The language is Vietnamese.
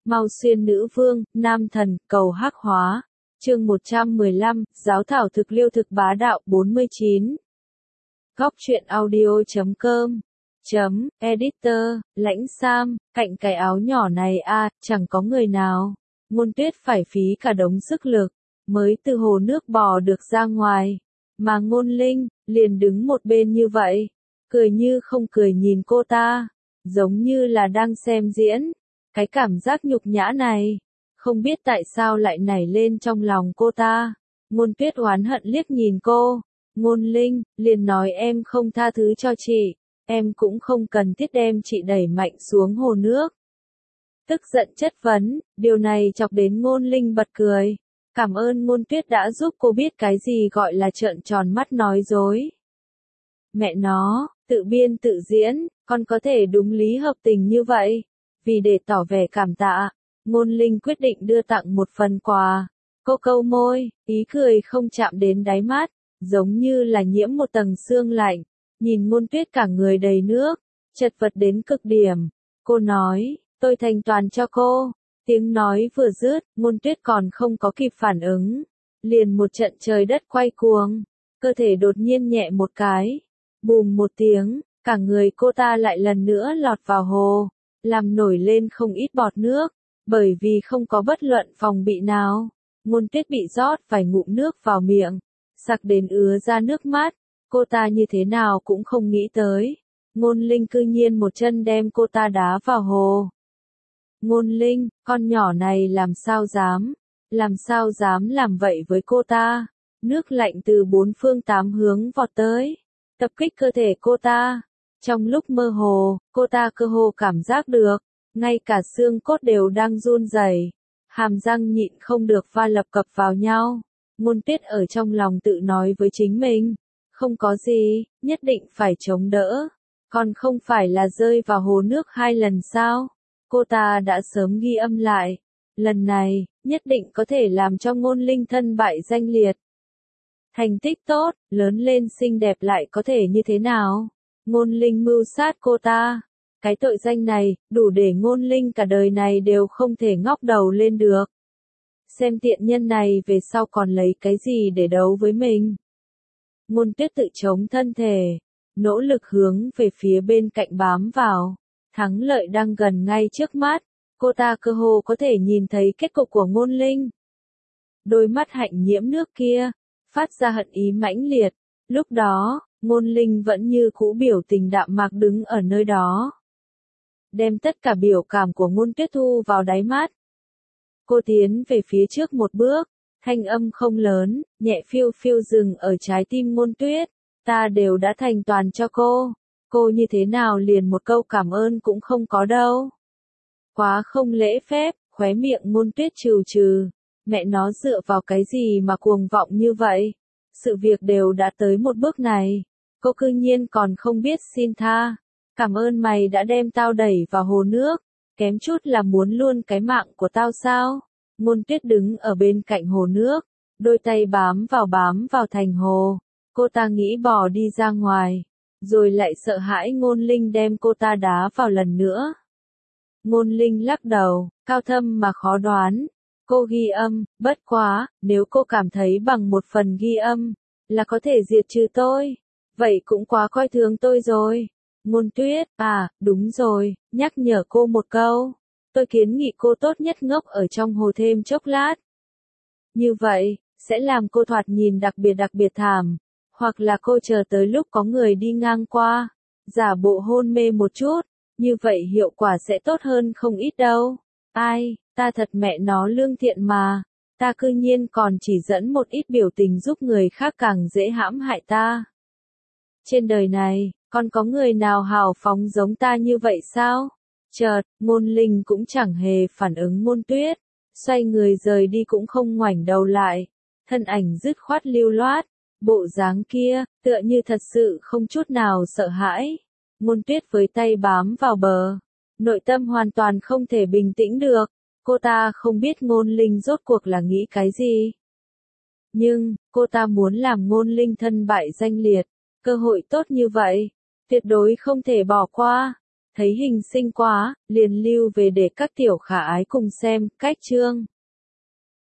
Mau Xuyên Nữ Vương, Nam Thần, Cầu Hắc Hóa. Chương 115, Giáo thảo thực liêu thực bá đạo 49. Góc truyện audio.com Editor, Lãnh Sam, cạnh cái áo nhỏ này chẳng có người nào. Ngôn Tuyết phải phí cả đống sức lực, mới từ hồ nước bò được ra ngoài. Mà Ngôn Linh, liền đứng một bên như vậy, cười như không cười nhìn cô ta, giống như là đang xem diễn. Cái cảm giác nhục nhã này, không biết tại sao lại nảy lên trong lòng cô ta. Ngôn Tuyết oán hận liếc nhìn cô. Ngôn Linh, liền nói em không tha thứ cho chị, em cũng không cần thiết đem chị đẩy mạnh xuống hồ nước. Tức giận chất vấn, điều này chọc đến Ngôn Linh bật cười. Cảm ơn Ngôn Tuyết đã giúp cô biết cái gì gọi là trợn tròn mắt nói dối. Mẹ nó, tự biên tự diễn, con có thể đúng lý hợp tình như vậy. Vì để tỏ vẻ cảm tạ, Ngôn Linh quyết định đưa tặng một phần quà. Cô câu môi, ý cười không chạm đến đáy mắt, giống như là nhiễm một tầng sương lạnh. Nhìn Ngôn Tuyết cả người đầy nước, chật vật đến cực điểm. Cô nói, tôi thành toàn cho cô. Tiếng nói vừa dứt, Ngôn Tuyết còn không có kịp phản ứng. Liền một trận trời đất quay cuồng, cơ thể đột nhiên nhẹ một cái. Bùm một tiếng, cả người cô ta lại lần nữa lọt vào hồ, làm nổi lên không ít bọt nước. Bởi vì không có bất luận phòng bị nào, Ngôn Tuyết bị rót vài ngụm nước vào miệng, sặc đến ứa ra nước mắt. Cô ta như thế nào cũng không nghĩ tới, Ngôn Linh cư nhiên một chân đem cô ta đá vào hồ. Ngôn Linh, con nhỏ này làm sao dám làm vậy với cô ta. Nước lạnh từ bốn phương tám hướng vọt tới, tập kích cơ thể cô ta. Trong lúc mơ hồ, cô ta cơ hồ cảm giác được, ngay cả xương cốt đều đang run rẩy, hàm răng nhịn không được va lập cập vào nhau. Ngôn Tuyết ở trong lòng tự nói với chính mình, không có gì, nhất định phải chống đỡ, còn không phải là rơi vào hồ nước 2 lần sao? Cô ta đã sớm ghi âm lại, lần này, nhất định có thể làm cho Ngôn Linh thân bại danh liệt. Thành tích tốt, lớn lên xinh đẹp lại có thể như thế nào? Ngôn Linh mưu sát cô ta. Cái tội danh này, đủ để Ngôn Linh cả đời này đều không thể ngóc đầu lên được. Xem tiện nhân này về sau còn lấy cái gì để đấu với mình. Ngôn Tuyết tự chống thân thể, nỗ lực hướng về phía bên cạnh bám vào. Thắng lợi đang gần ngay trước mắt, cô ta cơ hồ có thể nhìn thấy kết cục của Ngôn Linh. Đôi mắt hạnh nhiễm nước kia, phát ra hận ý mãnh liệt. Lúc đó, Ngôn Linh vẫn như cũ biểu tình đạm mạc đứng ở nơi đó, đem tất cả biểu cảm của Ngôn Tuyết thu vào đáy mắt. Cô tiến về phía trước một bước, thanh âm không lớn, nhẹ phiêu phiêu dừng ở trái tim Ngôn Tuyết. Ta đều đã thành toàn cho cô như thế nào liền một câu cảm ơn cũng không có đâu. Quá không lễ phép, khóe miệng Ngôn Tuyết trừ trừ. Mẹ nó dựa vào cái gì mà cuồng vọng như vậy? Sự việc đều đã tới một bước này, cô cư nhiên còn không biết xin tha. Cảm ơn mày đã đem tao đẩy vào hồ nước, kém chút là muốn luôn cái mạng của tao sao? Ngôn Tuyết đứng ở bên cạnh hồ nước, đôi tay bám vào thành hồ. Cô ta nghĩ bỏ đi ra ngoài, rồi lại sợ hãi Ngôn Linh đem cô ta đá vào lần nữa. Ngôn Linh lắc đầu, cao thâm mà khó đoán. Cô ghi âm, bất quá, nếu cô cảm thấy bằng một phần ghi âm, là có thể diệt trừ tôi, vậy cũng quá coi thường tôi rồi. Ngôn Tuyết, đúng rồi, nhắc nhở cô một câu. Tôi kiến nghị cô tốt nhất ngốc ở trong hồ thêm chốc lát. Như vậy, sẽ làm cô thoạt nhìn đặc biệt thảm. Hoặc là cô chờ tới lúc có người đi ngang qua, giả bộ hôn mê một chút, như vậy hiệu quả sẽ tốt hơn không ít đâu. Ai, ta thật mẹ nó lương thiện mà, ta cư nhiên còn chỉ dẫn một ít biểu tình giúp người khác càng dễ hãm hại ta. Trên đời này, còn có người nào hào phóng giống ta như vậy sao? Chợt, Ngôn Linh cũng chẳng hề phản ứng Ngôn Tuyết, xoay người rời đi cũng không ngoảnh đầu lại, thân ảnh dứt khoát lưu loát. Bộ dáng kia, tựa như thật sự không chút nào sợ hãi. Ngôn Tuyết với tay bám vào bờ, nội tâm hoàn toàn không thể bình tĩnh được. Cô ta không biết Ngôn Linh rốt cuộc là nghĩ cái gì. Nhưng, cô ta muốn làm Ngôn Linh thân bại danh liệt. Cơ hội tốt như vậy, tuyệt đối không thể bỏ qua. Thấy hình xinh quá, liền lưu về để các tiểu khả ái cùng xem, cách chương.